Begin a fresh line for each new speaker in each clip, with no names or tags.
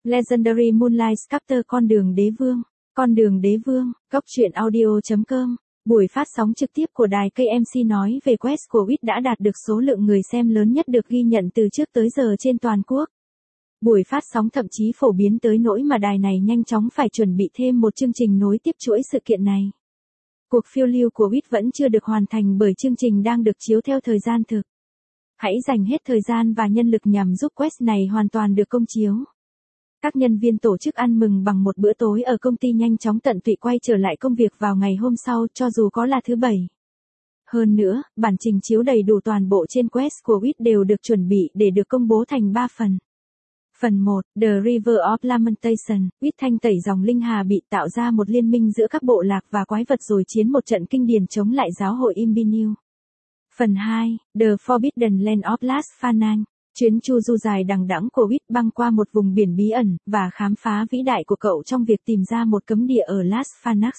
Legendary Moonlight Sculptor Con đường đế vương, góc truyện audio.com. Buổi phát sóng trực tiếp của đài KMC nói về Quest của Wiz đã đạt được số lượng người xem lớn nhất được ghi nhận từ trước tới giờ trên toàn quốc. Buổi phát sóng thậm chí phổ biến tới nỗi mà đài này nhanh chóng phải chuẩn bị thêm một chương trình nối tiếp chuỗi sự kiện này. Cuộc phiêu lưu của Wiz vẫn chưa được hoàn thành bởi chương trình đang được chiếu theo thời gian thực. Hãy dành hết thời gian và nhân lực nhằm giúp Quest này hoàn toàn được công chiếu. Các nhân viên tổ chức ăn mừng bằng một bữa tối ở công ty nhanh chóng tận tụy quay trở lại công việc vào ngày hôm sau cho dù có là thứ Bảy. Hơn nữa, bản trình chiếu đầy đủ toàn bộ trên Quest của Wiz đều được chuẩn bị để được công bố thành 3 phần. Phần 1, The River of Lamentation, Wiz thanh tẩy dòng linh hà bị tạo ra một liên minh giữa các bộ lạc và quái vật rồi chiến một trận kinh điển chống lại giáo hội Imbinu. Phần 2, The Forbidden Land of Las Phanang, chuyến chu du dài đằng đẵng của Wiz băng qua một vùng biển bí ẩn và khám phá vĩ đại của cậu trong việc tìm ra một cấm địa ở Las Phanas.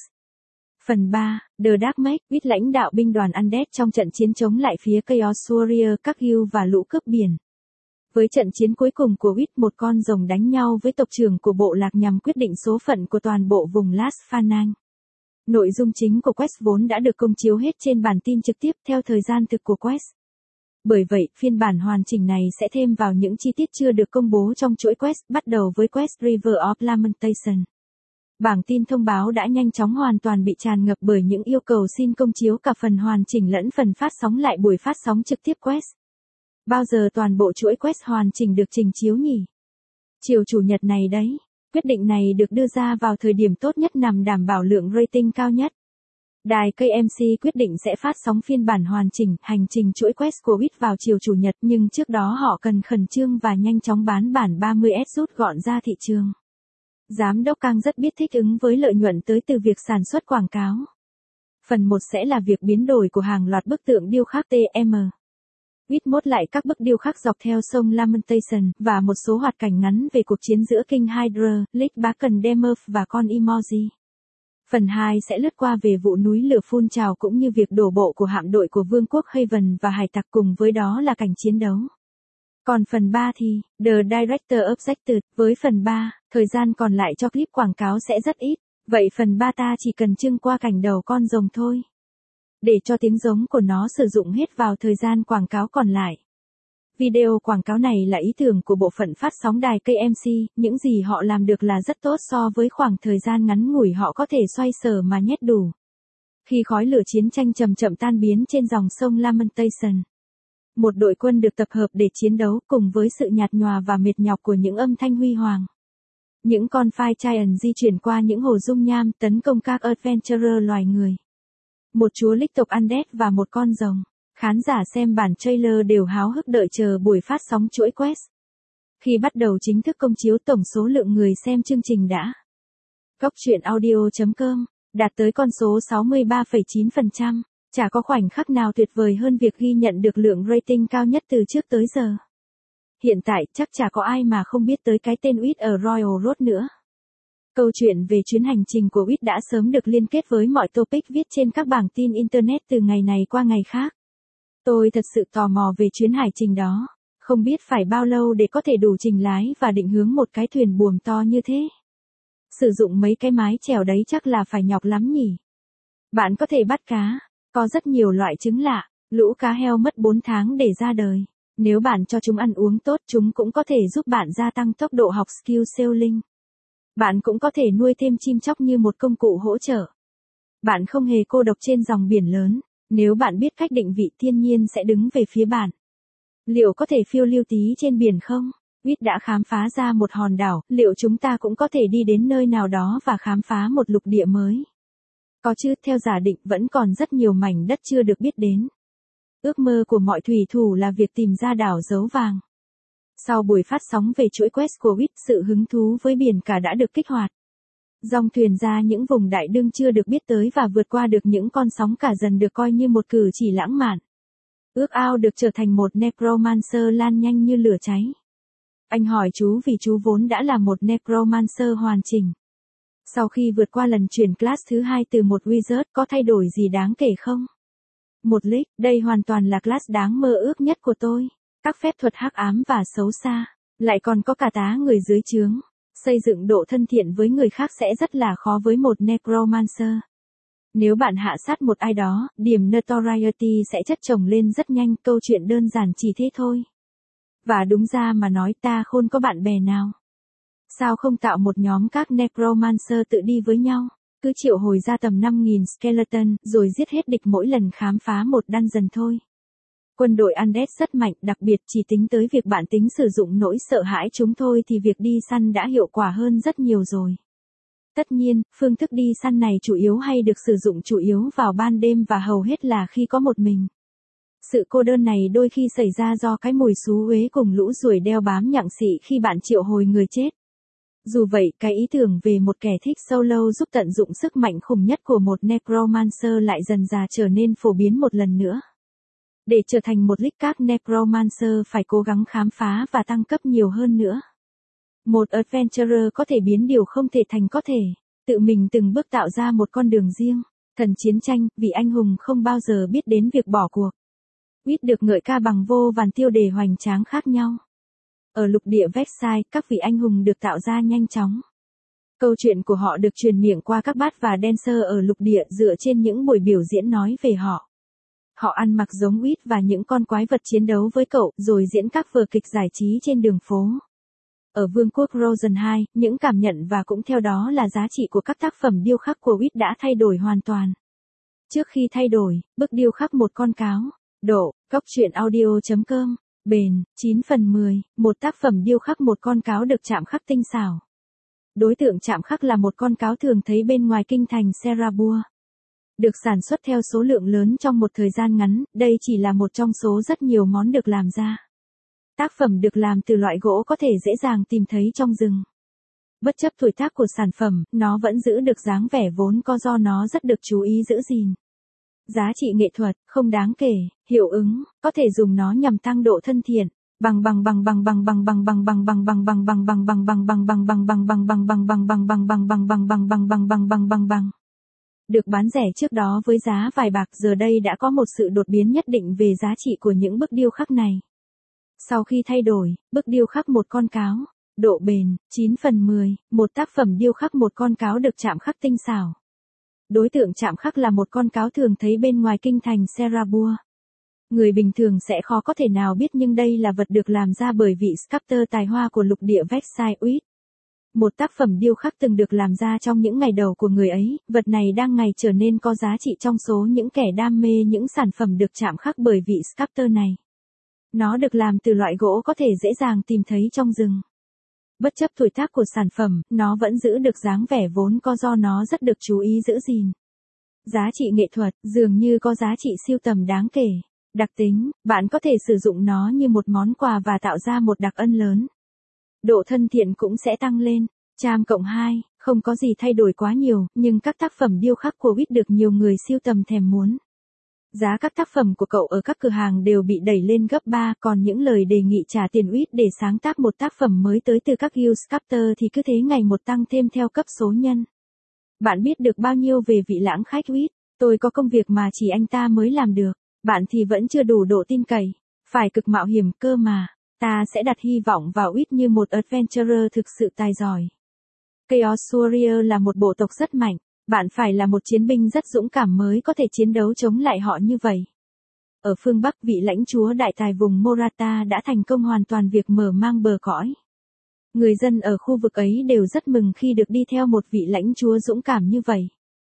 Phần 3, The Dark Mage, Wiz lãnh đạo binh đoàn Undead trong trận chiến chống lại phía Chaos Warrior, các Hill và lũ cướp biển. Với trận chiến cuối cùng của Wiz, một con rồng đánh nhau với tộc trưởng của bộ lạc nhằm quyết định số phận của toàn bộ vùng Las Phanang. Nội dung chính của Quest vốn đã được công chiếu hết trên bản tin trực tiếp theo thời gian thực của Quest. Bởi vậy, phiên bản hoàn chỉnh này sẽ thêm vào những chi tiết chưa được công bố trong chuỗi Quest, bắt đầu với Quest River of Lamentation. Bảng tin thông báo đã nhanh chóng hoàn toàn bị tràn ngập bởi những yêu cầu xin công chiếu cả phần hoàn chỉnh lẫn phần phát sóng lại buổi phát sóng trực tiếp Quest. Bao giờ toàn bộ chuỗi Quest hoàn chỉnh được trình chiếu nhỉ? Chiều Chủ nhật này đấy. Quyết định này được đưa ra vào thời điểm tốt nhất nhằm đảm bảo lượng rating cao nhất. Đài KMC quyết định sẽ phát sóng phiên bản hoàn chỉnh, hành trình chuỗi Quest của Wiz vào chiều Chủ nhật, nhưng trước đó họ cần khẩn trương và nhanh chóng bán bản 30S rút gọn ra thị trường. Giám đốc Kang rất biết thích ứng với lợi nhuận tới từ việc sản xuất quảng cáo. Phần 1 sẽ là việc biến đổi của hàng loạt bức tượng điêu khắc TM. Wiz mốt lại các bức điêu khắc dọc theo sông Lamentation và một số hoạt cảnh ngắn về cuộc chiến giữa King Hydra, Lich Bacan Demurph và con Emoji. Phần 2 sẽ lướt qua về vụ núi lửa phun trào cũng như việc đổ bộ của hạm đội của Vương quốc Haven và hải tặc, cùng với đó là cảnh chiến đấu. Còn phần 3 thì, The Director Objected, với phần 3, thời gian còn lại cho clip quảng cáo sẽ rất ít, vậy phần 3 ta chỉ cần trưng qua cảnh đầu con rồng thôi. Để cho tiếng giống của nó sử dụng hết vào thời gian quảng cáo còn lại. Video quảng cáo này là ý tưởng của bộ phận phát sóng đài KMC, những gì họ làm được là rất tốt so với khoảng thời gian ngắn ngủi họ có thể xoay sở mà nhét đủ. Khi khói lửa chiến tranh chậm chậm tan biến trên dòng sông Lamentation, một đội quân được tập hợp để chiến đấu cùng với sự nhạt nhòa và mệt nhọc của những âm thanh huy hoàng. Những con Fire Giant di chuyển qua những hồ dung nham tấn công các Adventurer loài người. Một chúa Lich tộc Undead và một con rồng. Khán giả xem bản trailer đều háo hức đợi chờ buổi phát sóng chuỗi Quest. Khi bắt đầu chính thức công chiếu, tổng số lượng người xem chương trình đã góc truyện audio.com đạt tới con số 63,9%. Chả có khoảnh khắc nào tuyệt vời hơn việc ghi nhận được lượng rating cao nhất từ trước tới giờ. Hiện tại chắc chả có ai mà không biết tới cái tên Wiz ở Royal Road nữa. Câu chuyện về chuyến hành trình của Wiz đã sớm được liên kết với mọi topic viết trên các bảng tin Internet từ ngày này qua ngày khác. Tôi thật sự tò mò về chuyến hải trình đó, không biết phải bao lâu để có thể đủ trình lái và định hướng một cái thuyền buồm to như thế. Sử dụng mấy cái mái chèo đấy chắc là phải nhọc lắm nhỉ. Bạn có thể bắt cá, có rất nhiều loại trứng lạ, lũ cá heo mất 4 tháng để ra đời. Nếu bạn cho chúng ăn uống tốt, chúng cũng có thể giúp bạn gia tăng tốc độ học skill sailing. Bạn cũng có thể nuôi thêm chim chóc như một công cụ hỗ trợ. Bạn không hề cô độc trên dòng biển lớn. Nếu bạn biết cách định vị, thiên nhiên sẽ đứng về phía bạn. Liệu có thể phiêu lưu tí trên biển không? Wiz đã khám phá ra một hòn đảo, liệu chúng ta cũng có thể đi đến nơi nào đó và khám phá một lục địa mới? Có chứ, theo giả định vẫn còn rất nhiều mảnh đất chưa được biết đến. Ước mơ của mọi thủy thủ là việc tìm ra đảo dấu vàng. Sau buổi phát sóng về chuỗi Quest của Wiz, sự hứng thú với biển cả đã được kích hoạt. Dòng thuyền ra những vùng đại dương chưa được biết tới và vượt qua được những con sóng cả dần được coi như một cử chỉ lãng mạn. Ước ao được trở thành một necromancer lan nhanh như lửa cháy. Anh hỏi chú vì chú vốn đã là một necromancer hoàn chỉnh. Sau khi vượt qua lần chuyển class thứ 2 từ một wizard, có thay đổi gì đáng kể không? Một Lich, đây hoàn toàn là class đáng mơ ước nhất của tôi. Các phép thuật hắc ám và xấu xa, lại còn có cả tá người dưới trướng. Xây dựng độ thân thiện với người khác sẽ rất là khó với một necromancer. Nếu bạn hạ sát một ai đó, điểm notoriety sẽ chất chồng lên rất nhanh, câu chuyện đơn giản chỉ thế thôi. Và đúng ra mà nói ta khôn có bạn bè nào. Sao không tạo một nhóm các necromancer tự đi với nhau, cứ triệu hồi ra tầm 5.000 skeleton, rồi giết hết địch mỗi lần khám phá một dungeon thôi. Quân đội Undead rất mạnh, đặc biệt chỉ tính tới việc bạn tính sử dụng nỗi sợ hãi chúng thôi thì việc đi săn đã hiệu quả hơn rất nhiều rồi. Tất nhiên, phương thức đi săn này chủ yếu hay được sử dụng chủ yếu vào ban đêm và hầu hết là khi có một mình. Sự cô đơn này đôi khi xảy ra do cái mùi xú uế cùng lũ ruồi đeo bám nhặng xị khi bạn triệu hồi người chết. Dù vậy, cái ý tưởng về một kẻ thích solo giúp tận dụng sức mạnh khủng nhất của một necromancer lại dần dà trở nên phổ biến một lần nữa. Để trở thành một league, các necromancer phải cố gắng khám phá và tăng cấp nhiều hơn nữa. Một adventurer có thể biến điều không thể thành có thể, tự mình từng bước tạo ra một con đường riêng. Thần chiến tranh, vị anh hùng không bao giờ biết đến việc bỏ cuộc. Ít được ngợi ca bằng vô vàn tiêu đề hoành tráng khác nhau. Ở lục địa Vexai, các vị anh hùng được tạo ra nhanh chóng. Câu chuyện của họ được truyền miệng qua các bát và dancer ở lục địa dựa trên những buổi biểu diễn nói về họ. Họ ăn mặc giống Wit và những con quái vật chiến đấu với cậu, rồi diễn các vở kịch giải trí trên đường phố. Ở vương quốc Rosen 2, những cảm nhận và cũng theo đó là giá trị của các tác phẩm điêu khắc của Wit đã thay đổi hoàn toàn. Trước khi thay đổi, bức điêu khắc một con cáo. Độ, Cóc truyện audio.com. Bền, 9/10, một tác phẩm điêu khắc một con cáo được chạm khắc tinh xảo. Đối tượng chạm khắc là một con cáo thường thấy bên ngoài kinh thành Serabua. Được sản xuất theo số lượng lớn trong một thời gian ngắn, đây chỉ là một trong số rất nhiều món được làm ra. Tác phẩm được làm từ loại gỗ có thể dễ dàng tìm thấy trong rừng. Bất chấp tuổi tác của sản phẩm, nó vẫn giữ được dáng vẻ vốn có do nó rất được chú ý giữ gìn. Giá trị nghệ thuật, không đáng kể, hiệu ứng, có thể dùng nó nhằm tăng độ thân thiện. Được bán rẻ trước đó với giá vài bạc, giờ đây đã có một sự đột biến nhất định về giá trị của những bức điêu khắc này. Sau khi thay đổi, bức điêu khắc một con cáo, độ bền, 9/10, một tác phẩm điêu khắc một con cáo được chạm khắc tinh xảo. Đối tượng chạm khắc là một con cáo thường thấy bên ngoài kinh thành Serabua. Người bình thường sẽ khó có thể nào biết nhưng đây là vật được làm ra bởi vị sculptor tài hoa của lục địa Vexai Wit. Một tác phẩm điêu khắc từng được làm ra trong những ngày đầu của người ấy, vật này đang ngày trở nên có giá trị trong số những kẻ đam mê những sản phẩm được chạm khắc bởi vị sculptor này. Nó được làm từ loại gỗ có thể dễ dàng tìm thấy trong rừng. Bất chấp tuổi tác của sản phẩm, nó vẫn giữ được dáng vẻ vốn có do nó rất được chú ý giữ gìn. Giá trị nghệ thuật, dường như có giá trị sưu tầm đáng kể. Đặc tính, bạn có thể sử dụng nó như một món quà và tạo ra một đặc ân lớn. Độ thân thiện cũng sẽ tăng lên. Cham cộng 2, không có gì thay đổi quá nhiều, nhưng các tác phẩm điêu khắc của Wit được nhiều người sưu tầm thèm muốn. Giá các tác phẩm của cậu ở các cửa hàng đều bị đẩy lên gấp 3, còn những lời đề nghị trả tiền Wit để sáng tác một tác phẩm mới tới từ các guild sculptor thì cứ thế ngày một tăng thêm theo cấp số nhân. Bạn biết được bao nhiêu về vị lãng khách Wit? Tôi có công việc mà chỉ anh ta mới làm được. Bạn thì vẫn chưa đủ độ tin cậy. Phải cực mạo hiểm cơ mà. Ta sẽ đặt hy vọng vào Wit như một adventurer thực sự tài giỏi. Chaos Warrior là một bộ tộc rất mạnh. Bạn phải là một chiến binh rất dũng cảm mới có thể chiến đấu chống lại họ như vậy. Ở phương Bắc, vị lãnh chúa đại tài vùng Morata đã thành công hoàn toàn việc mở mang bờ cõi. Người dân ở khu vực ấy đều rất mừng khi được đi theo một vị lãnh chúa dũng cảm như vậy.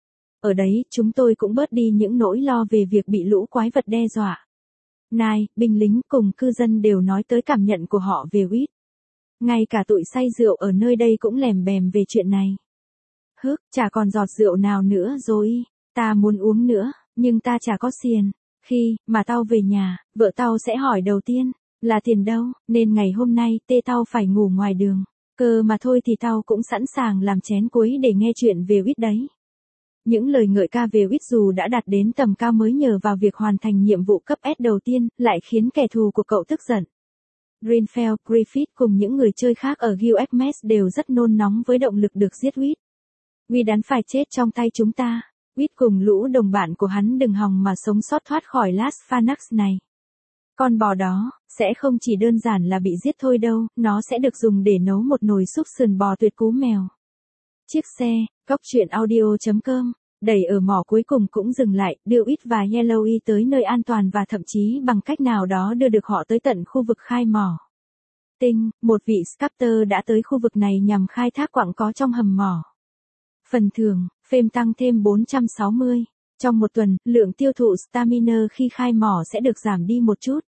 Ở đấy, chúng tôi cũng bớt đi những nỗi lo về việc bị lũ quái vật đe dọa. Nai, binh lính cùng cư dân đều nói tới cảm nhận của họ về Wit. Ngay cả tụi say rượu ở nơi đây cũng lèm bèm về chuyện này. Hức, chả còn giọt rượu nào nữa rồi, ta muốn uống nữa, nhưng ta chả có xiên. Khi mà tao về nhà, vợ tao sẽ hỏi đầu tiên là tiền đâu, nên ngày hôm nay tao phải ngủ ngoài đường. Cơ mà thôi thì tao cũng sẵn sàng làm chén cuối để nghe chuyện về Wit đấy. Những lời ngợi ca về Wit dù đã đạt đến tầm cao mới nhờ vào việc hoàn thành nhiệm vụ cấp S đầu tiên, lại khiến kẻ thù của cậu tức giận. Greenfell, Griffith cùng những người chơi khác ở Guild Hermes đều rất nôn nóng với động lực được giết Wit. Wit đắn phải chết trong tay chúng ta. Wit cùng lũ đồng bạn của hắn đừng hòng mà sống sót thoát khỏi Las Phaнаx này. Con bò đó, sẽ không chỉ đơn giản là bị giết thôi đâu, nó sẽ được dùng để nấu một nồi súp sườn bò tuyệt cú mèo. Chiếc xe, góc truyện audio.com, đẩy ở mỏ cuối cùng cũng dừng lại, đưa Wit và Yellowy tới nơi an toàn và thậm chí bằng cách nào đó đưa được họ tới tận khu vực khai mỏ. Tinh, một vị Scapter đã tới khu vực này nhằm khai thác quặng có trong hầm mỏ. Phần thưởng, phêm tăng thêm 460. Trong một tuần, lượng tiêu thụ stamina khi khai mỏ sẽ được giảm đi một chút.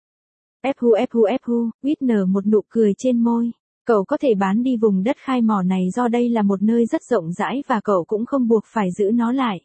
Fu, Wit nở một nụ cười trên môi. Cậu có thể bán đi vùng đất khai mỏ này do đây là một nơi rất rộng rãi và cậu cũng không buộc phải giữ nó lại.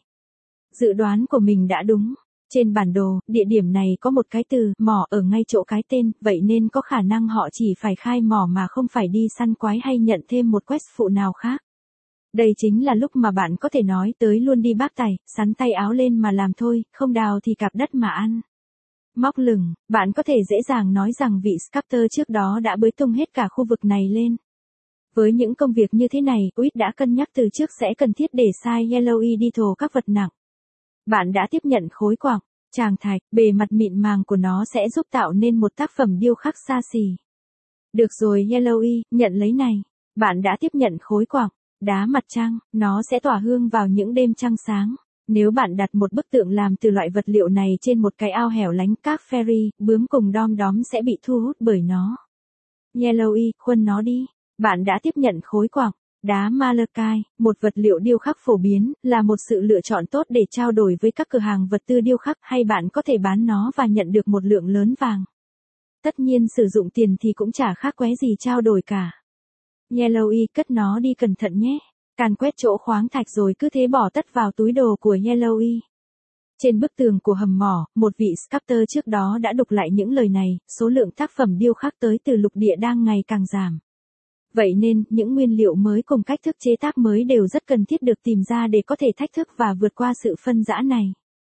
Dự đoán của mình đã đúng. Trên bản đồ, địa điểm này có một cái từ mỏ ở ngay chỗ cái tên, vậy nên có khả năng họ chỉ phải khai mỏ mà không phải đi săn quái hay nhận thêm một quest phụ nào khác. Đây chính là lúc mà bạn có thể nói tới luôn đi bác tài, sắn tay áo lên mà làm thôi, không đào thì cạp đất mà ăn. Móc lửng, bạn có thể dễ dàng nói rằng vị Scapter trước đó đã bới tung hết cả khu vực này lên. Với những công việc như thế này, Wit đã cân nhắc từ trước sẽ cần thiết để sai Yellowy đi thồ các vật nặng. Bạn đã tiếp nhận khối quặng, tràng thạch, bề mặt mịn màng của nó sẽ giúp tạo nên một tác phẩm điêu khắc xa xỉ. Được rồi Yellowy, nhận lấy này. Bạn đã tiếp nhận khối quặng, đá mặt trăng, nó sẽ tỏa hương vào những đêm trăng sáng. Nếu bạn đặt một bức tượng làm từ loại vật liệu này trên một cái ao hẻo lánh, các fairy, bướm cùng đom đóm sẽ bị thu hút bởi nó. Yellowy, khuân nó đi. Bạn đã tiếp nhận khối quặng, đá malachite, một vật liệu điêu khắc phổ biến, là một sự lựa chọn tốt để trao đổi với các cửa hàng vật tư điêu khắc, hay bạn có thể bán nó và nhận được một lượng lớn vàng. Tất nhiên sử dụng tiền thì cũng chả khác qué gì trao đổi cả. Yellowy, cất nó đi cẩn thận nhé. Càn quét chỗ khoáng thạch rồi cứ thế bỏ tất vào túi đồ của Yellowy. Trên bức tường của hầm mỏ, một vị Scapter trước đó đã đục lại những lời này, số lượng tác phẩm điêu khắc tới từ lục địa đang ngày càng giảm. Vậy nên, những nguyên liệu mới cùng cách thức chế tác mới đều rất cần thiết được tìm ra để có thể thách thức và vượt qua sự phân rã này.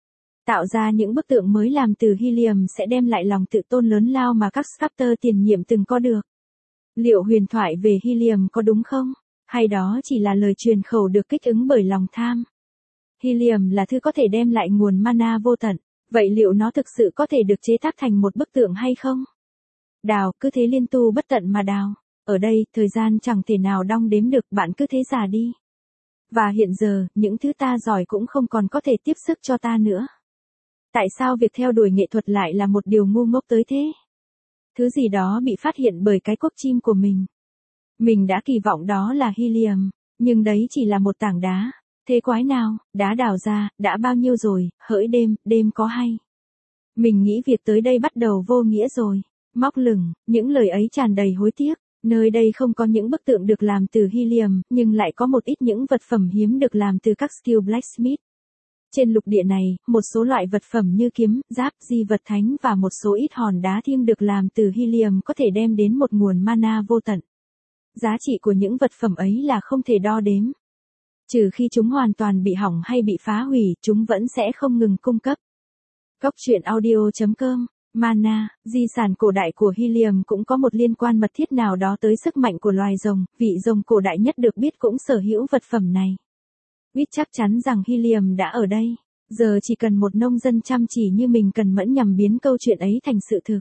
Tạo ra những bức tượng mới làm từ helium sẽ đem lại lòng tự tôn lớn lao mà các Scapter tiền nhiệm từng có được. Liệu huyền thoại về helium có đúng không? Hay đó chỉ là lời truyền khẩu được kích ứng bởi lòng tham? Helium là thứ có thể đem lại nguồn mana vô tận, vậy liệu nó thực sự có thể được chế tác thành một bức tượng hay không? Đào, cứ thế liên tu bất tận mà đào. Ở đây, thời gian chẳng thể nào đong đếm được, bạn cứ thế già đi. Và hiện giờ, những thứ ta giỏi cũng không còn có thể tiếp sức cho ta nữa. Tại sao việc theo đuổi nghệ thuật lại là một điều ngu ngốc tới thế? Thứ gì đó bị phát hiện bởi cái cốc chim của mình. Mình đã kỳ vọng đó là helium, nhưng đấy chỉ là một tảng đá. Thế quái nào, đá đào ra, đã bao nhiêu rồi, hỡi đêm có hay. Mình nghĩ việc tới đây bắt đầu vô nghĩa rồi. Móc lửng, những lời ấy tràn đầy hối tiếc. Nơi đây không có những bức tượng được làm từ helium, nhưng lại có một ít những vật phẩm hiếm được làm từ các skill blacksmith. Trên lục địa này, một số loại vật phẩm như kiếm, giáp, di vật thánh và một số ít hòn đá thiêng được làm từ helium có thể đem đến một nguồn mana vô tận. Giá trị của những vật phẩm ấy là không thể đo đếm. Trừ khi chúng hoàn toàn bị hỏng hay bị phá hủy, chúng vẫn sẽ không ngừng cung cấp. Góc truyện audio.com. Mana, di sản cổ đại của helium cũng có một liên quan mật thiết nào đó tới sức mạnh của loài rồng, vị rồng cổ đại nhất được biết cũng sở hữu vật phẩm này. Wit chắc chắn rằng helium đã ở đây, giờ chỉ cần một nông dân chăm chỉ như mình cần mẫn nhằm biến câu chuyện ấy thành sự thực.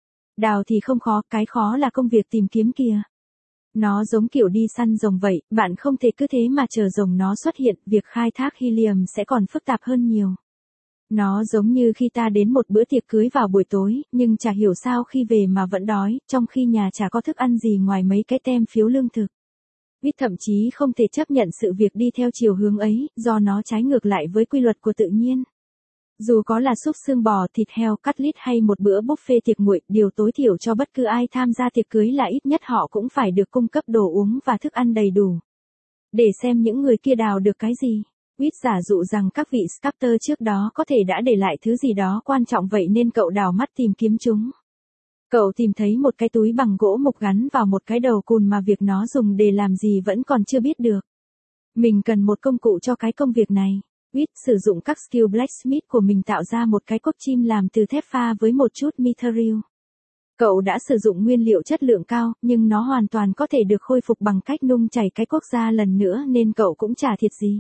Đào thì không khó, cái khó là công việc tìm kiếm kìa. Nó giống kiểu đi săn rồng vậy, bạn không thể cứ thế mà chờ rồng nó xuất hiện, việc khai thác helium sẽ còn phức tạp hơn nhiều. Nó giống như khi ta đến một bữa tiệc cưới vào buổi tối, nhưng chả hiểu sao khi về mà vẫn đói, trong khi nhà chả có thức ăn gì ngoài mấy cái tem phiếu lương thực. Wit thậm chí không thể chấp nhận sự việc đi theo chiều hướng ấy, do nó trái ngược lại với quy luật của tự nhiên. Dù có là súp xương bò, thịt heo, cắt lít hay một bữa buffet tiệc nguội, điều tối thiểu cho bất cứ ai tham gia tiệc cưới là ít nhất họ cũng phải được cung cấp đồ uống và thức ăn đầy đủ. Để xem những người kia đào được cái gì. Wit giả dụ rằng các vị Scapter trước đó có thể đã để lại thứ gì đó quan trọng vậy nên cậu đào mắt tìm kiếm chúng. Cậu tìm thấy một cái túi bằng gỗ mục gắn vào một cái đầu cùn mà việc nó dùng để làm gì vẫn còn chưa biết được. Mình cần một công cụ cho cái công việc này. Wit sử dụng các skill blacksmith của mình tạo ra một cái cốc chim làm từ thép pha với một chút mithril. Cậu đã sử dụng nguyên liệu chất lượng cao, nhưng nó hoàn toàn có thể được khôi phục bằng cách nung chảy cái cốc ra lần nữa nên cậu cũng chả thiệt gì.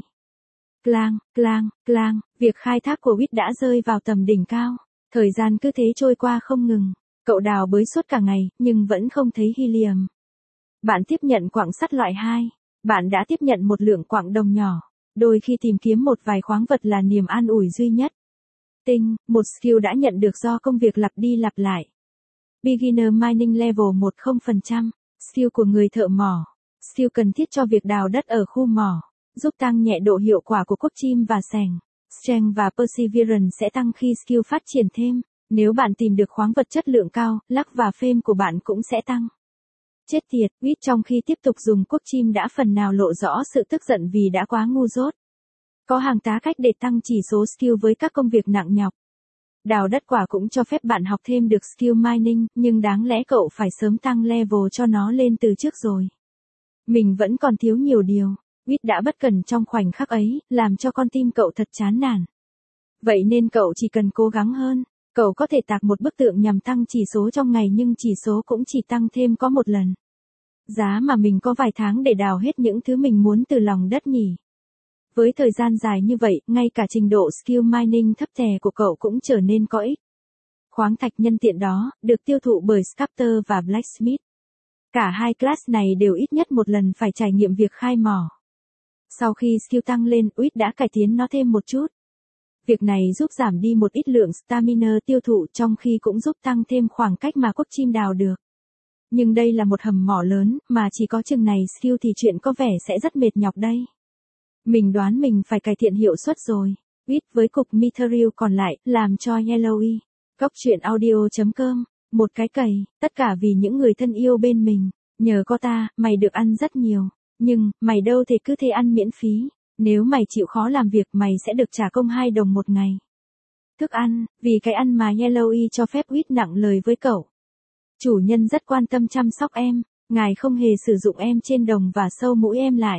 Clang, việc khai thác của Wit đã rơi vào tầm đỉnh cao. Thời gian cứ thế trôi qua không ngừng. Cậu đào bới suốt cả ngày, nhưng vẫn không thấy helium. Bạn tiếp nhận quặng sắt loại 2. Bạn đã tiếp nhận một lượng quặng đồng nhỏ. Đôi khi tìm kiếm một vài khoáng vật là niềm an ủi duy nhất. Tinh, một skill đã nhận được do công việc lặp đi lặp lại. Beginner Mining Level 10%. Skill của người thợ mỏ. Skill cần thiết cho việc đào đất ở khu mỏ. Giúp tăng nhẹ độ hiệu quả của cuốc chim và xẻng. Strength và Perseverance sẽ tăng khi skill phát triển thêm. Nếu bạn tìm được khoáng vật chất lượng cao, luck và fame của bạn cũng sẽ tăng. Chết tiệt, Wit trong khi tiếp tục dùng cuốc chim đã phần nào lộ rõ sự tức giận vì đã quá ngu dốt. Có hàng tá cách để tăng chỉ số skill với các công việc nặng nhọc. Đào đất quả cũng cho phép bạn học thêm được skill mining, nhưng đáng lẽ cậu phải sớm tăng level cho nó lên từ trước rồi. Mình vẫn còn thiếu nhiều điều. Wit đã bất cẩn trong khoảnh khắc ấy, làm cho con tim cậu thật chán nản. Vậy nên cậu chỉ cần cố gắng hơn. Cậu có thể tạc một bức tượng nhằm tăng chỉ số trong ngày nhưng chỉ số cũng chỉ tăng thêm có một lần. Giá mà mình có vài tháng để đào hết những thứ mình muốn từ lòng đất nhỉ. Với thời gian dài như vậy, ngay cả trình độ skill mining thấp tè của cậu cũng trở nên có ích. Khoáng thạch nhân tiện đó, được tiêu thụ bởi Sculptor và Blacksmith. Cả hai class này đều ít nhất một lần phải trải nghiệm việc khai mỏ. Sau khi skill tăng lên, Wit đã cải tiến nó thêm một chút. Việc này giúp giảm đi một ít lượng stamina tiêu thụ trong khi cũng giúp tăng thêm khoảng cách mà cuốc chim đào được. Nhưng đây là một hầm mỏ lớn, mà chỉ có chừng này skill thì chuyện có vẻ sẽ rất mệt nhọc đây. Mình đoán mình phải cải thiện hiệu suất rồi. Wit với cục material còn lại, làm cho Yellowy. Góc truyện audio.com. Một cái cày, tất cả vì những người thân yêu bên mình. Nhờ có ta, mày được ăn rất nhiều. Nhưng, mày đâu thể cứ thế ăn miễn phí. Nếu mày chịu khó làm việc mày sẽ được trả công 2 đồng một ngày. Thức ăn, vì cái ăn mà Yellowy cho phép Wit nặng lời với cậu. Chủ nhân rất quan tâm chăm sóc em, ngài không hề sử dụng em trên đồng và sâu mũi em lại.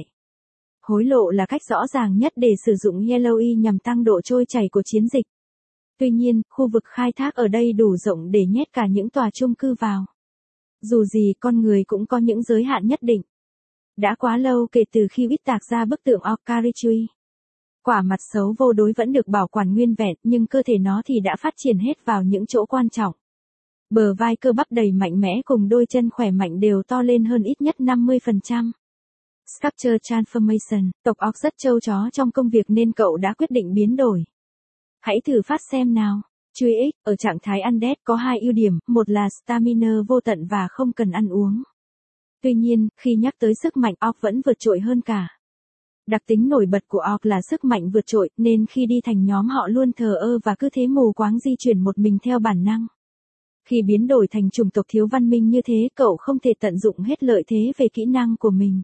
Hối lộ là cách rõ ràng nhất để sử dụng Yellowy nhằm tăng độ trôi chảy của chiến dịch. Tuy nhiên, khu vực khai thác ở đây đủ rộng để nhét cả những tòa chung cư vào. Dù gì con người cũng có những giới hạn nhất định. Đã quá lâu kể từ khi Wit tạc ra bức tượng Okaritui. Quả mặt xấu vô đối vẫn được bảo quản nguyên vẹn nhưng cơ thể nó thì đã phát triển hết vào những chỗ quan trọng. Bờ vai cơ bắp đầy mạnh mẽ cùng đôi chân khỏe mạnh đều to lên hơn ít nhất 50%. Sculpture Transformation, tộc Orc rất trâu chó trong công việc nên cậu đã quyết định biến đổi. Hãy thử phát xem nào. Truy ích, ở trạng thái undead có hai ưu điểm, một là stamina vô tận và không cần ăn uống. Tuy nhiên, khi nhắc tới sức mạnh Orc vẫn vượt trội hơn cả. Đặc tính nổi bật của Orc là sức mạnh vượt trội, nên khi đi thành nhóm họ luôn thờ ơ và cứ thế mù quáng di chuyển một mình theo bản năng. Khi biến đổi thành chủng tộc thiếu văn minh như thế, cậu không thể tận dụng hết lợi thế về kỹ năng của mình.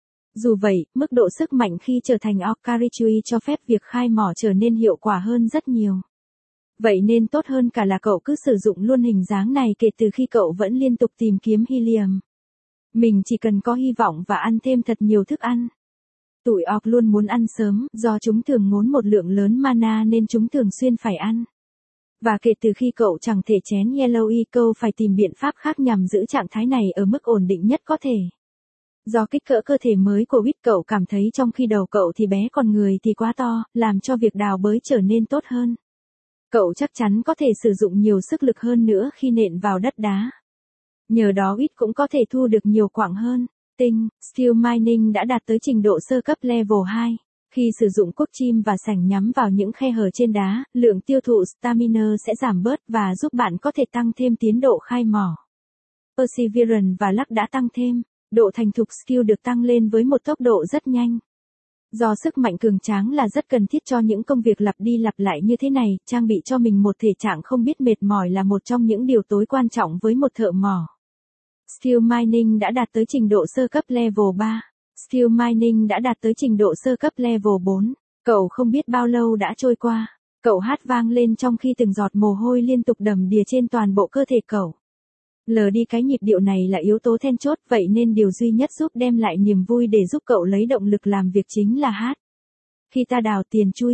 Dù vậy, mức độ sức mạnh khi trở thành Okaritui cho phép việc khai mỏ trở nên hiệu quả hơn rất nhiều. Vậy nên tốt hơn cả là cậu cứ sử dụng luôn hình dáng này kể từ khi cậu vẫn liên tục tìm kiếm helium. Mình chỉ cần có hy vọng và ăn thêm thật nhiều thức ăn. Tụi Orc luôn muốn ăn sớm, do chúng thường ngốn một lượng lớn mana nên chúng thường xuyên phải ăn. Và kể từ khi cậu chẳng thể chén Yellowy, câu phải tìm biện pháp khác nhằm giữ trạng thái này ở mức ổn định nhất có thể. Do kích cỡ cơ thể mới của Wit, cậu cảm thấy trong khi đầu cậu thì bé còn người thì quá to, làm cho việc đào bới trở nên tốt hơn. Cậu chắc chắn có thể sử dụng nhiều sức lực hơn nữa khi nện vào đất đá. Nhờ đó Wit cũng có thể thu được nhiều quặng hơn. Tinh, skill mining đã đạt tới trình độ sơ cấp level 2. Khi sử dụng cuốc chim và sảnh nhắm vào những khe hở trên đá, lượng tiêu thụ stamina sẽ giảm bớt và giúp bạn có thể tăng thêm tiến độ khai mỏ. Perseverance và luck đã tăng thêm. Độ thành thục skill được tăng lên với một tốc độ rất nhanh. Do sức mạnh cường tráng là rất cần thiết cho những công việc lặp đi lặp lại như thế này, trang bị cho mình một thể trạng không biết mệt mỏi là một trong những điều tối quan trọng với một thợ mỏ. Skill mining đã đạt tới trình độ sơ cấp level 3. Skill mining đã đạt tới trình độ sơ cấp level 4. Cậu không biết bao lâu đã trôi qua. Cậu hát vang lên trong khi từng giọt mồ hôi liên tục đầm đìa trên toàn bộ cơ thể cậu. Lờ đi cái nhịp điệu này là yếu tố then chốt, vậy nên điều duy nhất giúp đem lại niềm vui để giúp cậu lấy động lực làm việc chính là hát. Khi ta đào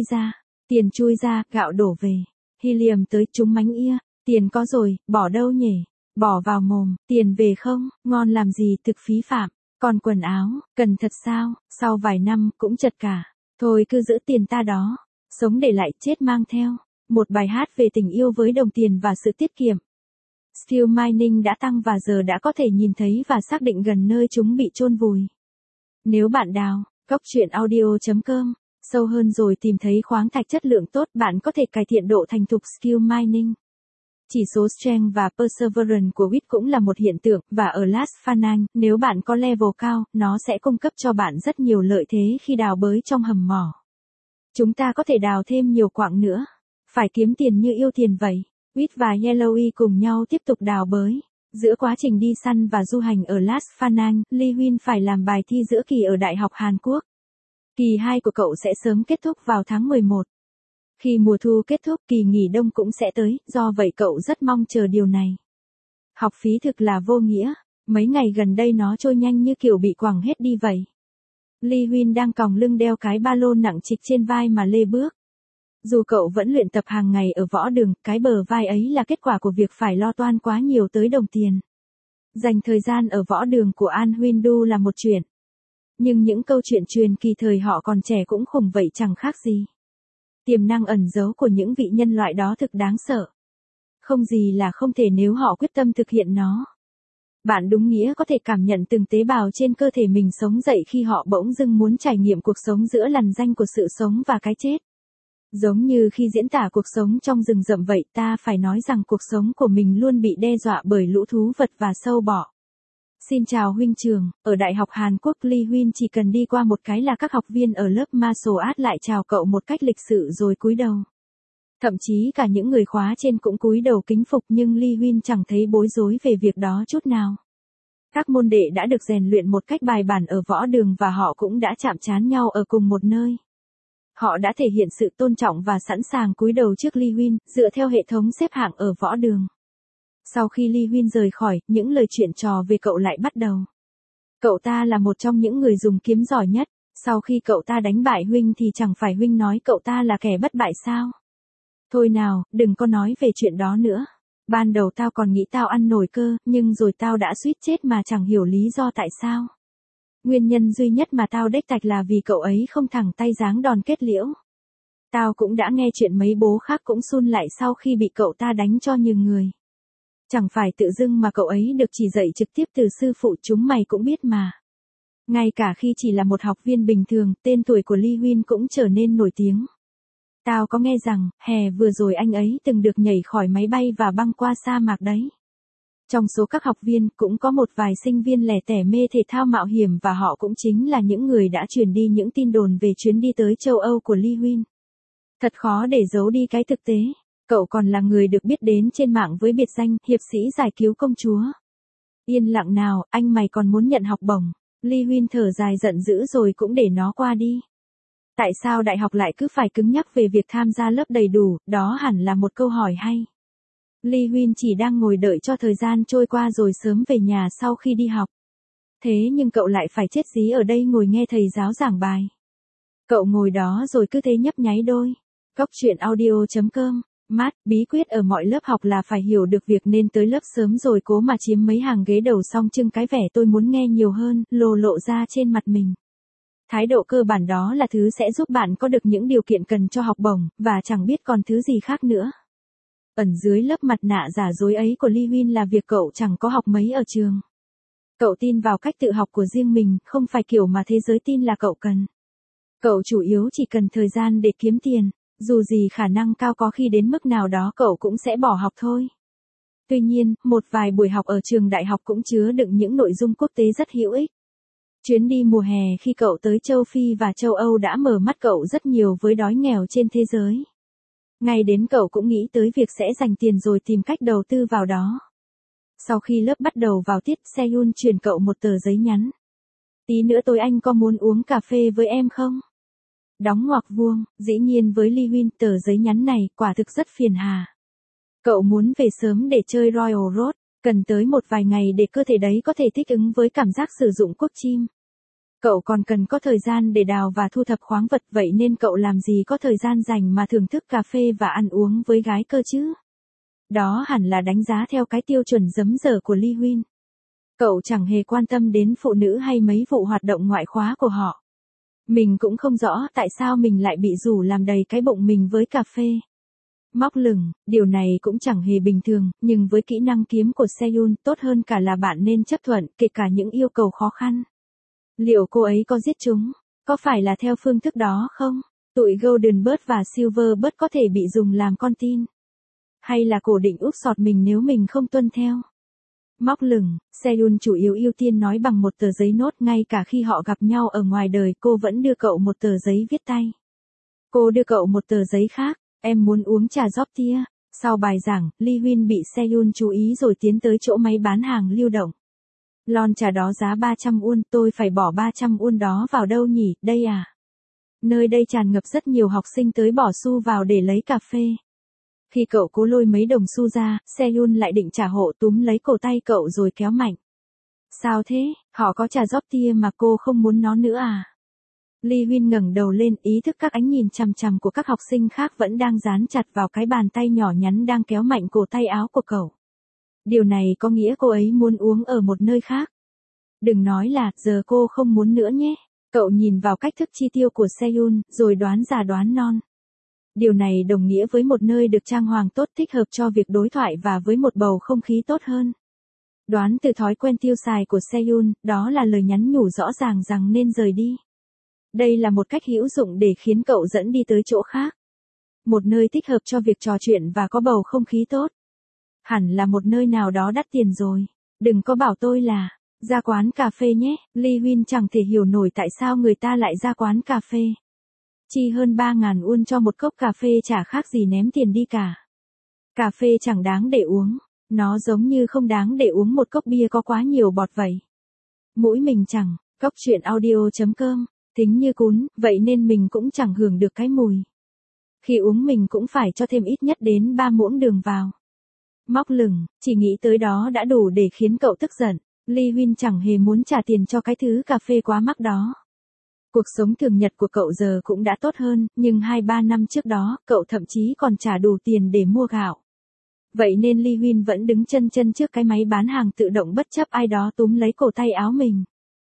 tiền chui ra, gạo đổ về. Helium tới chúng mánh ia, tiền có rồi, bỏ đâu nhỉ? Bỏ vào mồm, tiền về không, ngon làm gì thực phí phạm. Còn quần áo, cần thật sao, sau vài năm, cũng chật cả. Thôi cứ giữ tiền ta đó. Sống để lại chết mang theo. Một bài hát về tình yêu với đồng tiền và sự tiết kiệm. Skill mining đã tăng và giờ đã có thể nhìn thấy và xác định gần nơi chúng bị chôn vùi. Nếu bạn đào, góc truyện audio.com, sâu hơn rồi tìm thấy khoáng thạch chất lượng tốt, bạn có thể cải thiện độ thành thục skill mining. Chỉ số Strength và Perseverance của WIT cũng là một hiện tượng, và ở Las Fanang, nếu bạn có level cao, nó sẽ cung cấp cho bạn rất nhiều lợi thế khi đào bới trong hầm mỏ. Chúng ta có thể đào thêm nhiều quặng nữa. Phải kiếm tiền như yêu tiền vậy. WIT và Yellowy cùng nhau tiếp tục đào bới. Giữa quá trình đi săn và du hành ở Las Fanang, Lee Huynh phải làm bài thi giữa kỳ ở Đại học Hàn Quốc. Kỳ 2 của cậu sẽ sớm kết thúc vào tháng 11. Khi mùa thu kết thúc, kỳ nghỉ đông cũng sẽ tới, do vậy cậu rất mong chờ điều này. Học phí thực là vô nghĩa, mấy ngày gần đây nó trôi nhanh như kiểu bị quẳng hết đi vậy. Lee Huynh đang còng lưng đeo cái ba lô nặng trịch trên vai mà lê bước. Dù cậu vẫn luyện tập hàng ngày ở võ đường, cái bờ vai ấy là kết quả của việc phải lo toan quá nhiều tới đồng tiền. Dành thời gian ở võ đường của An Huynh Du là một chuyện. Nhưng những câu chuyện truyền kỳ thời họ còn trẻ cũng khủng vậy chẳng khác gì. Tiềm năng ẩn giấu của những vị nhân loại đó thực đáng sợ. Không gì là không thể nếu họ quyết tâm thực hiện nó. Bạn đúng nghĩa có thể cảm nhận từng tế bào trên cơ thể mình sống dậy khi họ bỗng dưng muốn trải nghiệm cuộc sống giữa lằn ranh của sự sống và cái chết. Giống như khi diễn tả cuộc sống trong rừng rậm vậy, ta phải nói rằng cuộc sống của mình luôn bị đe dọa bởi lũ thú vật và sâu bọ. Xin chào huynh trường, ở Đại học Hàn Quốc Lee Huynh chỉ cần đi qua một cái là các học viên ở lớp martial art lại chào cậu một cách lịch sự rồi cúi đầu. Thậm chí cả những người khóa trên cũng cúi đầu kính phục, nhưng Lee Huynh chẳng thấy bối rối về việc đó chút nào. Các môn đệ đã được rèn luyện một cách bài bản ở võ đường và họ cũng đã chạm trán nhau ở cùng một nơi. Họ đã thể hiện sự tôn trọng và sẵn sàng cúi đầu trước Lee Huynh, dựa theo hệ thống xếp hạng ở võ đường. Sau khi Lee Huynh rời khỏi, những lời chuyện trò về cậu lại bắt đầu. Cậu ta là một trong những người dùng kiếm giỏi nhất, sau khi cậu ta đánh bại Huynh thì chẳng phải Huynh nói cậu ta là kẻ bất bại sao? Thôi nào, đừng có nói về chuyện đó nữa. Ban đầu tao còn nghĩ tao ăn nổi cơ, nhưng rồi tao đã suýt chết mà chẳng hiểu lý do tại sao. Nguyên nhân duy nhất mà tao đếch tạch là vì cậu ấy không thẳng tay giáng đòn kết liễu. Tao cũng đã nghe chuyện mấy bố khác cũng sun lại sau khi bị cậu ta đánh cho nhừ người. Chẳng phải tự dưng mà cậu ấy được chỉ dạy trực tiếp từ sư phụ, chúng mày cũng biết mà. Ngay cả khi chỉ là một học viên bình thường, tên tuổi của Lee Huynh cũng trở nên nổi tiếng. Tao có nghe rằng, hè vừa rồi anh ấy từng được nhảy khỏi máy bay và băng qua sa mạc đấy. Trong số các học viên, cũng có một vài sinh viên lẻ tẻ mê thể thao mạo hiểm và họ cũng chính là những người đã truyền đi những tin đồn về chuyến đi tới châu Âu của Lee Huynh. Thật khó để giấu đi cái thực tế. Cậu còn là người được biết đến trên mạng với biệt danh, hiệp sĩ giải cứu công chúa. Yên lặng nào, anh mày còn muốn nhận học bổng. Lee Huynh thở dài giận dữ rồi cũng để nó qua đi. Tại sao đại học lại cứ phải cứng nhắc về việc tham gia lớp đầy đủ, đó hẳn là một câu hỏi hay. Lee Huynh chỉ đang ngồi đợi cho thời gian trôi qua rồi sớm về nhà sau khi đi học. Thế nhưng cậu lại phải chết dí ở đây ngồi nghe thầy giáo giảng bài. Cậu ngồi đó rồi cứ thế nhấp nháy đôi. Góc truyện audio.com. Mát, bí quyết ở mọi lớp học là phải hiểu được việc nên tới lớp sớm rồi cố mà chiếm mấy hàng ghế đầu xong trưng cái vẻ tôi muốn nghe nhiều hơn, lộ ra trên mặt mình. Thái độ cơ bản đó là thứ sẽ giúp bạn có được những điều kiện cần cho học bổng, và chẳng biết còn thứ gì khác nữa. Ẩn dưới lớp mặt nạ giả dối ấy của Lee Huynh là việc cậu chẳng có học mấy ở trường. Cậu tin vào cách tự học của riêng mình, không phải kiểu mà thế giới tin là cậu cần. Cậu chủ yếu chỉ cần thời gian để kiếm tiền. Dù gì khả năng cao có khi đến mức nào đó cậu cũng sẽ bỏ học thôi. Tuy nhiên, một vài buổi học ở trường đại học cũng chứa đựng những nội dung quốc tế rất hữu ích. Chuyến đi mùa hè khi cậu tới châu Phi và châu Âu đã mở mắt cậu rất nhiều với đói nghèo trên thế giới. Ngay đến cậu cũng nghĩ tới việc sẽ dành tiền rồi tìm cách đầu tư vào đó. Sau khi lớp bắt đầu vào tiết, Seyun truyền cậu một tờ giấy nhắn. Tí nữa tối anh có muốn uống cà phê với em không? Đóng ngoặc vuông, dĩ nhiên với Lee Huynh tờ giấy nhắn này quả thực rất phiền hà. Cậu muốn về sớm để chơi Royal Road, cần tới một vài ngày để cơ thể đấy có thể thích ứng với cảm giác sử dụng cuốc chim. Cậu còn cần có thời gian để đào và thu thập khoáng vật, vậy nên cậu làm gì có thời gian dành mà thưởng thức cà phê và ăn uống với gái cơ chứ? Đó hẳn là đánh giá theo cái tiêu chuẩn giấm dở của Lee Huynh. Cậu chẳng hề quan tâm đến phụ nữ hay mấy vụ hoạt động ngoại khóa của họ. Mình cũng không rõ tại sao mình lại bị rủ làm đầy cái bụng mình với cà phê. Móc lửng, điều này cũng chẳng hề bình thường, nhưng với kỹ năng kiếm của Seyun, tốt hơn cả là bạn nên chấp thuận, kể cả những yêu cầu khó khăn. Liệu cô ấy có giết chúng? Có phải là theo phương thức đó không? Tụi Golden Bird và Silver Bird có thể bị dùng làm con tin. Hay là cổ định úp sọt mình nếu mình không tuân theo? Móc lửng, Seyun chủ yếu ưu tiên nói bằng một tờ giấy nốt, ngay cả khi họ gặp nhau ở ngoài đời cô vẫn đưa cậu một tờ giấy viết tay. Cô đưa cậu một tờ giấy khác, em muốn uống trà gióp tia. Sau bài giảng, Lee Huyên bị Seyun chú ý rồi tiến tới chỗ máy bán hàng lưu động. Lon trà đó giá 300 won, tôi phải bỏ 300 won đó vào đâu nhỉ, đây à? Nơi đây tràn ngập rất nhiều học sinh tới bỏ xu vào để lấy cà phê. Khi cậu cố lôi mấy đồng xu ra, Seyun lại định trả hộ, túm lấy cổ tay cậu rồi kéo mạnh. Sao thế, họ có trà gióp tia mà cô không muốn nó nữa à? Lee Huyên ngẩng đầu lên, ý thức các ánh nhìn chằm chằm của các học sinh khác vẫn đang dán chặt vào cái bàn tay nhỏ nhắn đang kéo mạnh cổ tay áo của cậu. Điều này có nghĩa cô ấy muốn uống ở một nơi khác. Đừng nói là, giờ cô không muốn nữa nhé. Cậu nhìn vào cách thức chi tiêu của Seyun, rồi đoán già đoán non. Điều này đồng nghĩa với một nơi được trang hoàng tốt, thích hợp cho việc đối thoại và với một bầu không khí tốt hơn. Đoán từ thói quen tiêu xài của Seyun, đó là lời nhắn nhủ rõ ràng rằng nên rời đi. Đây là một cách hữu dụng để khiến cậu dẫn đi tới chỗ khác. Một nơi thích hợp cho việc trò chuyện và có bầu không khí tốt. Hẳn là một nơi nào đó đắt tiền rồi. Đừng có bảo tôi là, ra quán cà phê nhé. Lee Huyên chẳng thể hiểu nổi tại sao người ta lại ra quán cà phê. Chi hơn 3.000 won cho một cốc cà phê chả khác gì ném tiền đi cả. Cà phê chẳng đáng để uống. Nó giống như không đáng để uống một cốc bia có quá nhiều bọt vậy. Mũi mình chẳng, cốc truyện audio.com, tính như cún, vậy nên mình cũng chẳng hưởng được cái mùi. Khi uống mình cũng phải cho thêm ít nhất đến 3 muỗng đường vào. Móc lửng, chỉ nghĩ tới đó đã đủ để khiến cậu tức giận. Lee Huyên chẳng hề muốn trả tiền cho cái thứ cà phê quá mắc đó. Cuộc sống thường nhật của cậu giờ cũng đã tốt hơn, nhưng 2-3 năm trước đó, cậu thậm chí còn trả đủ tiền để mua gạo. Vậy nên Lee Huyên vẫn đứng chân chân trước cái máy bán hàng tự động bất chấp ai đó túm lấy cổ tay áo mình.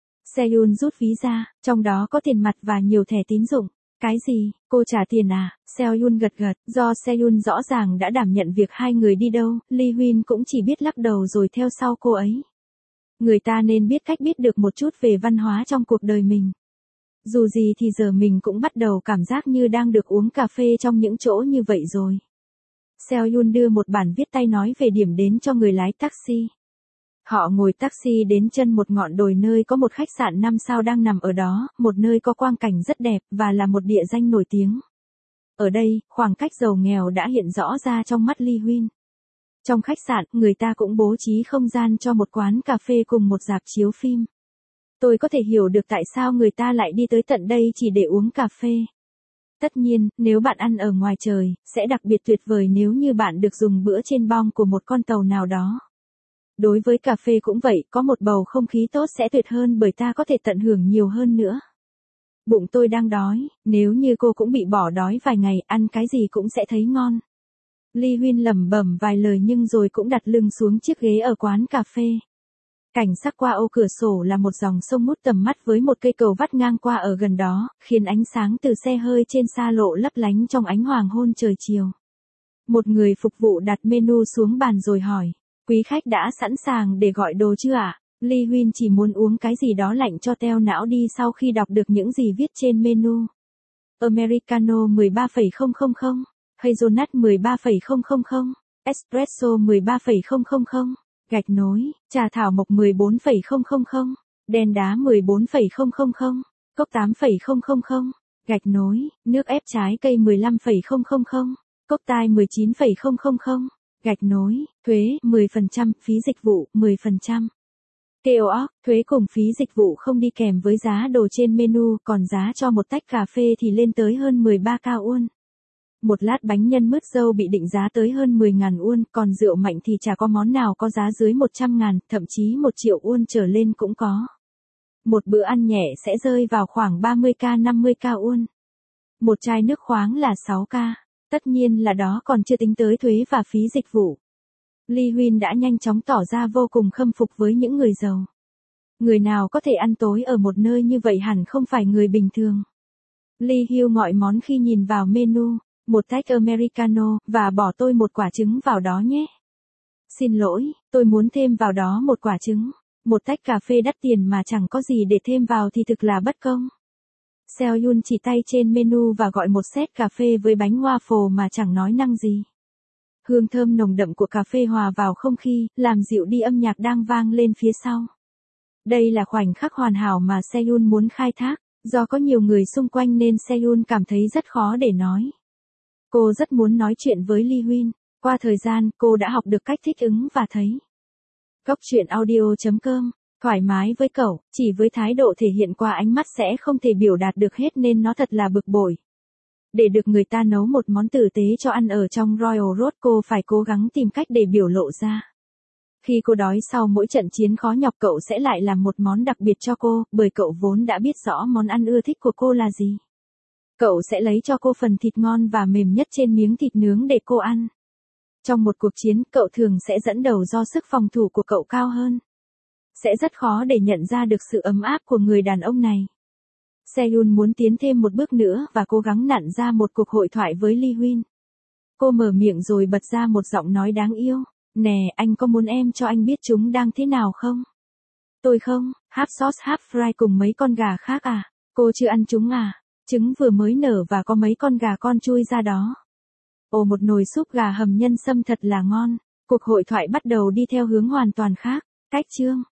Seyun rút ví ra, trong đó có tiền mặt và nhiều thẻ tín dụng. Cái gì, cô trả tiền à? Seyun gật gật, do Seyun rõ ràng đã đảm nhận việc hai người đi đâu, Lee Huyên cũng chỉ biết lắc đầu rồi theo sau cô ấy. Người ta nên biết cách biết được một chút về văn hóa trong cuộc đời mình. Dù gì thì giờ mình cũng bắt đầu cảm giác như đang được uống cà phê trong những chỗ như vậy rồi. Seyun đưa một bản viết tay nói về điểm đến cho người lái taxi. Họ ngồi taxi đến chân một ngọn đồi nơi có một khách sạn 5 sao đang nằm ở đó, một nơi có quang cảnh rất đẹp và là một địa danh nổi tiếng. Ở đây, khoảng cách giàu nghèo đã hiện rõ ra trong mắt Lee Huyên. Trong khách sạn, người ta cũng bố trí không gian cho một quán cà phê cùng một rạp chiếu phim. Tôi có thể hiểu được tại sao người ta lại đi tới tận đây chỉ để uống cà phê. Tất nhiên, nếu bạn ăn ở ngoài trời, sẽ đặc biệt tuyệt vời nếu như bạn được dùng bữa trên bong của một con tàu nào đó. Đối với cà phê cũng vậy, có một bầu không khí tốt sẽ tuyệt hơn bởi ta có thể tận hưởng nhiều hơn nữa. Bụng tôi đang đói, nếu như cô cũng bị bỏ đói vài ngày, ăn cái gì cũng sẽ thấy ngon. Lee Huyên lẩm bẩm vài lời nhưng rồi cũng đặt lưng xuống chiếc ghế ở quán cà phê. Cảnh sắc qua ô cửa sổ là một dòng sông mút tầm mắt với một cây cầu vắt ngang qua ở gần đó, khiến ánh sáng từ xe hơi trên xa lộ lấp lánh trong ánh hoàng hôn trời chiều. Một người phục vụ đặt menu xuống bàn rồi hỏi, quý khách đã sẵn sàng để gọi đồ chưa ạ? Lee Huyên chỉ muốn uống cái gì đó lạnh cho teo não đi sau khi đọc được những gì viết trên menu. Americano 13,000, Hazelnut 13,000, Espresso 13,000, gạch nối, trà thảo mộc 14,000, đen đá 14,000, cốc 8,000, gạch nối, nước ép trái cây 15,000, cốc tai 19,000, gạch nối, thuế 10%, phí dịch vụ 10%. KOF, thuế cùng phí dịch vụ không đi kèm với giá đồ trên menu, còn giá cho một tách cà phê thì lên tới hơn 13 cao won. Một lát bánh nhân mứt dâu bị định giá tới hơn 10.000 won, còn rượu mạnh thì chả có món nào có giá dưới 100.000, thậm chí 1 triệu won trở lên cũng có. Một bữa ăn nhẹ sẽ rơi vào khoảng 30k 50k won. Một chai nước khoáng là 6k. Tất nhiên là đó còn chưa tính tới thuế và phí dịch vụ. Lee Huyên đã nhanh chóng tỏ ra vô cùng khâm phục với những người giàu. Người nào có thể ăn tối ở một nơi như vậy hẳn không phải người bình thường. Lee Hugh gọi món khi nhìn vào menu. Một tách Americano, và bỏ tôi một quả trứng vào đó nhé. Xin lỗi, tôi muốn thêm vào đó một quả trứng. Một tách cà phê đắt tiền mà chẳng có gì để thêm vào thì thực là bất công. Seo-yun chỉ tay trên menu và gọi một set cà phê với bánh waffle mà chẳng nói năng gì. Hương thơm nồng đậm của cà phê hòa vào không khí, làm dịu đi âm nhạc đang vang lên phía sau. Đây là khoảnh khắc hoàn hảo mà Seo-yun muốn khai thác, do có nhiều người xung quanh nên Seo-yun cảm thấy rất khó để nói. Cô rất muốn nói chuyện với Lee Huynh, qua thời gian cô đã học được cách thích ứng và thấy. Góc truyện audio.com, thoải mái với cậu, chỉ với thái độ thể hiện qua ánh mắt sẽ không thể biểu đạt được hết nên nó thật là bực bội. Để được người ta nấu một món tử tế cho ăn ở trong Royal Road cô phải cố gắng tìm cách để biểu lộ ra. Khi cô đói sau mỗi trận chiến khó nhọc cậu sẽ lại làm một món đặc biệt cho cô, bởi cậu vốn đã biết rõ món ăn ưa thích của cô là gì. Cậu sẽ lấy cho cô phần thịt ngon và mềm nhất trên miếng thịt nướng để cô ăn. Trong một cuộc chiến, cậu thường sẽ dẫn đầu do sức phòng thủ của cậu cao hơn. Sẽ rất khó để nhận ra được sự ấm áp của người đàn ông này. Seo-yun muốn tiến thêm một bước nữa và cố gắng nặn ra một cuộc hội thoại với Lee Huynh. Cô mở miệng rồi bật ra một giọng nói đáng yêu. Nè, anh có muốn em cho anh biết chúng đang thế nào không? Tôi không, half sauce half fry cùng mấy con gà khác à? Cô chưa ăn chúng à? Trứng vừa mới nở và có mấy con gà con chui ra đó. Ồ, một nồi súp gà hầm nhân sâm thật là ngon. Cuộc hội thoại bắt đầu đi theo hướng hoàn toàn khác. Cách chương